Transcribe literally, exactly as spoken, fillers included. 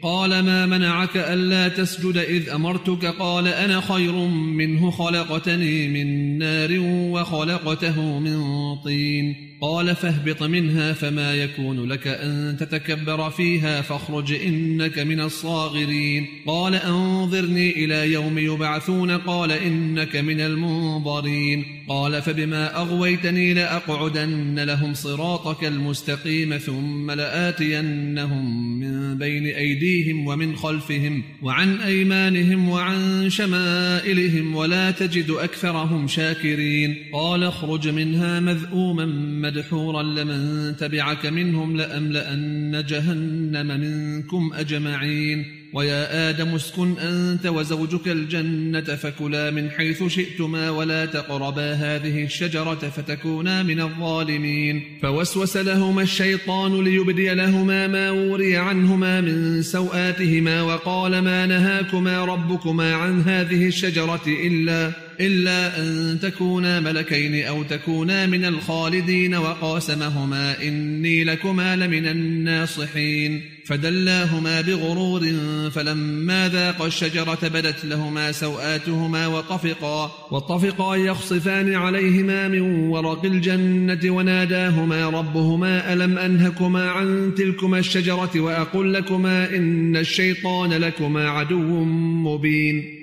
قال ما منعك ألا تسجد إذ أمرتك قال أنا خير منه خلقتني من نار وخلقته من طين قال فاهبط منها فما يكون لك أن تتكبر فيها فاخرج إنك من الصاغرين قال أنظرني إلى يوم يبعثون قال إنك من المنظرين قال فبما أغويتني لأقعدن لهم صراطك المستقيم ثم لآتينهم من بين أيديهم ومن خلفهم وعن أيمانهم وعن شمائلهم ولا تجد أكثرهم شاكرين قال اخرج منها مذءوما مدحورا لمن تبعك منهم لأملأن جهنم منكم أجمعين ويا آدم اسكن أنت وزوجك الجنة فكلا من حيث شئتما ولا تقربا هذه الشجرة فتكونا من الظالمين فوسوس لهما الشيطان ليبدي لهما ما وري عنهما من سوآتهما وقال ما نهاكما ربكما عن هذه الشجرة إلا إلا أن تكونا ملكين أو تكونا من الخالدين وقاسمهما إني لكما لمن الناصحين فدلاهما بغرور فلما ذاقا الشجرة بدت لهما سوآتهما وطفقا, وطفقا يخصفان عليهما من ورق الجنة وناداهما ربهما ألم أنهكما عن تلكما الشجرة وأقل لكما إن الشيطان لكما عدو مبين